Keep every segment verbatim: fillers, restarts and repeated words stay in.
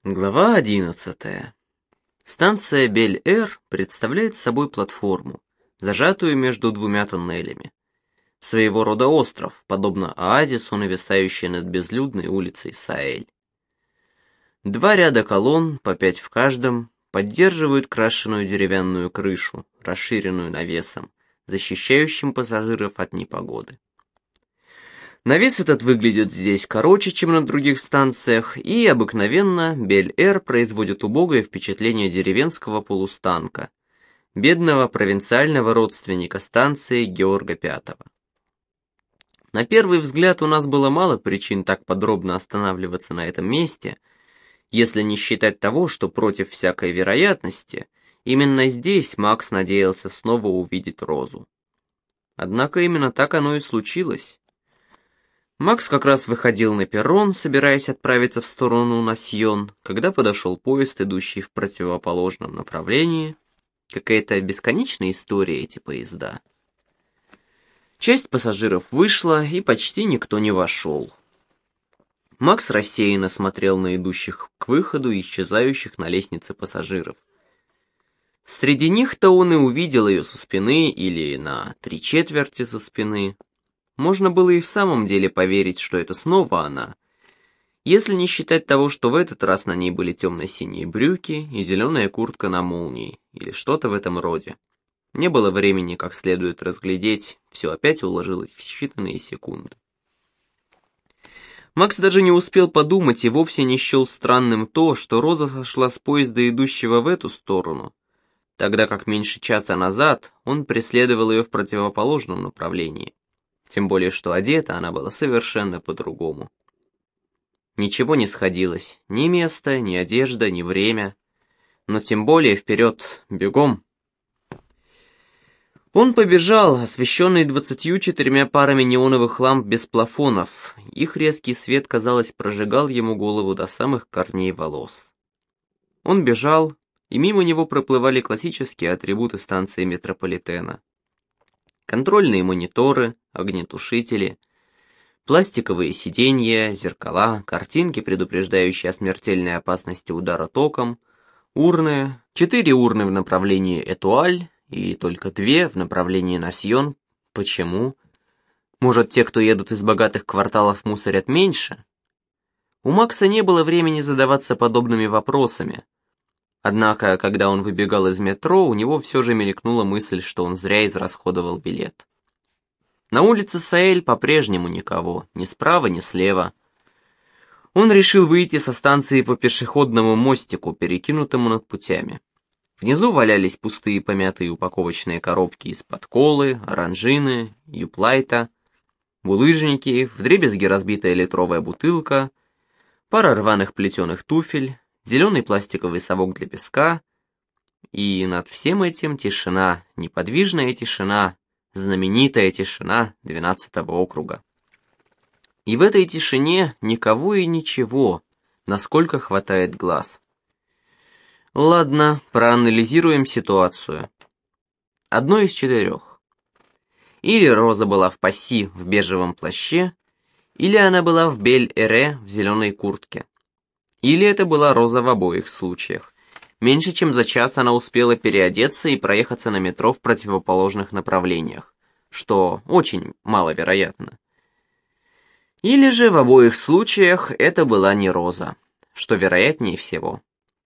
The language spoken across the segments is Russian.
Глава одиннадцатая. Станция Бель-Эр представляет собой платформу, зажатую между двумя тоннелями. Своего рода остров, подобно оазису, нависающий над безлюдной улицей Саэль. Два ряда колонн, по пять в каждом, поддерживают крашеную деревянную крышу, расширенную навесом, защищающим пассажиров от непогоды. Навес этот выглядит здесь короче, чем на других станциях, и обыкновенно Бель-Эр производит убогое впечатление деревенского полустанка, бедного провинциального родственника станции Георга Пятого. На первый взгляд у нас было мало причин так подробно останавливаться на этом месте, если не считать того, что против всякой вероятности, именно здесь Макс надеялся снова увидеть Розу. Однако именно так оно и случилось. Макс как раз выходил на перрон, собираясь отправиться в сторону Насьон, когда подошел поезд, идущий в противоположном направлении. Какая-то бесконечная история эти поезда. Часть пассажиров вышла, и почти никто не вошел. Макс рассеянно смотрел на идущих к выходу и исчезающих на лестнице пассажиров. Среди них-то он и увидел ее со спины или на три четверти со спины. Можно было и в самом деле поверить, что это снова она, если не считать того, что в этот раз на ней были темно-синие брюки и зеленая куртка на молнии, или что-то в этом роде. Не было времени как следует разглядеть, все опять уложилось в считанные секунды. Макс даже не успел подумать и вовсе не счел странным то, что Роза сошла с поезда, идущего в эту сторону, тогда как меньше часа назад он преследовал ее в противоположном направлении. Тем более, что одета она была совершенно по-другому. Ничего не сходилось, ни место, ни одежда, ни время. Но тем более вперед, бегом. Он побежал, освещенный двадцатью четырьмя парами неоновых ламп без плафонов. Их резкий свет, казалось, прожигал ему голову до самых корней волос. Он бежал, и мимо него проплывали классические атрибуты станции метрополитена. Контрольные мониторы, огнетушители, пластиковые сиденья, зеркала, картинки, предупреждающие о смертельной опасности удара током, урны, четыре урны в направлении Этуаль и только две в направлении Насьон. Почему? Может, те, кто едут из богатых кварталов, мусорят меньше? У Макса не было времени задаваться подобными вопросами. Однако, когда он выбегал из метро, у него все же мелькнула мысль, что он зря израсходовал билет. На улице Саэль по-прежнему никого, ни справа, ни слева. Он решил выйти со станции по пешеходному мостику, перекинутому над путями. Внизу валялись пустые помятые упаковочные коробки из-под колы, оранжины, юплайта, булыжники, вдребезги разбитая литровая бутылка, пара рваных плетеных туфель, зеленый пластиковый совок для песка, и над всем этим тишина, неподвижная тишина, знаменитая тишина двенадцатого округа. И в этой тишине никого и ничего, насколько хватает глаз. Ладно, проанализируем ситуацию. Одно из четырех. Или Роза была в пасси в бежевом плаще, или она была в Бель-Эре в зеленой куртке. Или это была Роза в обоих случаях. Меньше чем за час она успела переодеться и проехаться на метро в противоположных направлениях, что очень маловероятно. Или же в обоих случаях это была не Роза, что вероятнее всего.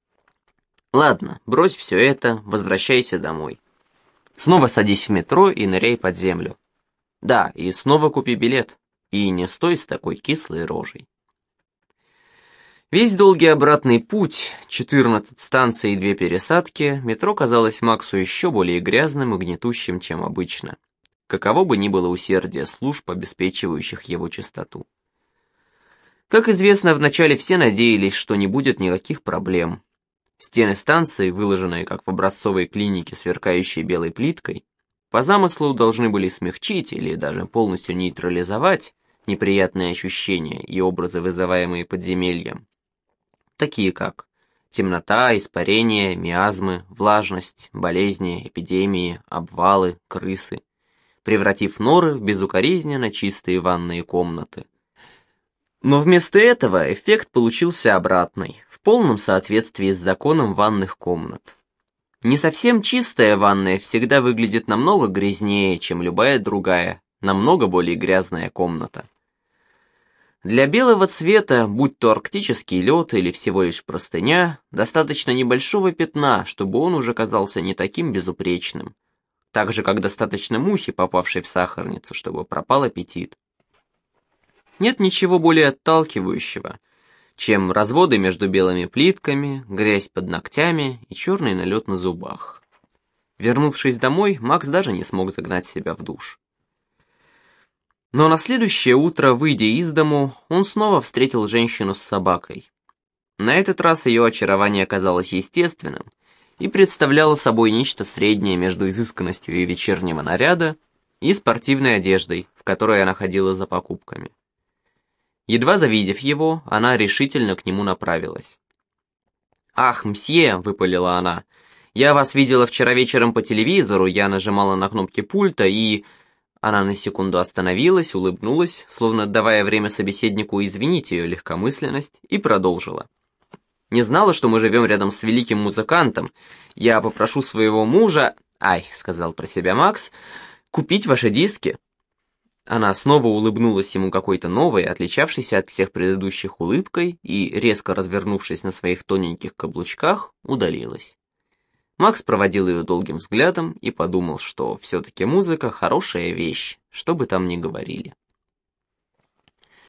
Ладно, брось все это, возвращайся домой. Снова садись в метро и ныряй под землю. Да, и снова купи билет, и не стой с такой кислой рожей. Весь долгий обратный путь, четырнадцать станций и две пересадки, метро казалось Максу еще более грязным и гнетущим, чем обычно, каково бы ни было усердие служб, обеспечивающих его чистоту. Как известно, вначале все надеялись, что не будет никаких проблем. Стены станции, выложенные как в образцовой клинике, сверкающей белой плиткой, по замыслу должны были смягчить или даже полностью нейтрализовать неприятные ощущения и образы, вызываемые подземельем, такие как темнота, испарение, миазмы, влажность, болезни, эпидемии, обвалы, крысы, превратив норы в безукоризненно чистые ванные комнаты. Но вместо этого эффект получился обратный, в полном соответствии с законом ванных комнат. Не совсем чистая ванная всегда выглядит намного грязнее, чем любая другая, намного более грязная комната. Для белого цвета, будь то арктический лед или всего лишь простыня, достаточно небольшого пятна, чтобы он уже казался не таким безупречным, так же, как достаточно мухи, попавшей в сахарницу, чтобы пропал аппетит. Нет ничего более отталкивающего, чем разводы между белыми плитками, грязь под ногтями и черный налет на зубах. Вернувшись домой, Макс даже не смог загнать себя в душ. Но на следующее утро, выйдя из дому, он снова встретил женщину с собакой. На этот раз ее очарование оказалось естественным и представляло собой нечто среднее между изысканностью ее вечернего наряда и спортивной одеждой, в которой она ходила за покупками. Едва завидев его, она решительно к нему направилась. «Ах, мсье!» — выпалила она. «Я вас видела вчера вечером по телевизору, я нажимала на кнопки пульта и...» Она на секунду остановилась, улыбнулась, словно давая время собеседнику извинить ее легкомысленность, и продолжила. «Не знала, что мы живем рядом с великим музыкантом. Я попрошу своего мужа...» «Ай», — сказал про себя Макс, — «купить ваши диски». Она снова улыбнулась ему какой-то новой, отличавшейся от всех предыдущих улыбкой, и, резко развернувшись на своих тоненьких каблучках, удалилась. Макс проводил ее долгим взглядом и подумал, что все-таки музыка — хорошая вещь, что бы там ни говорили.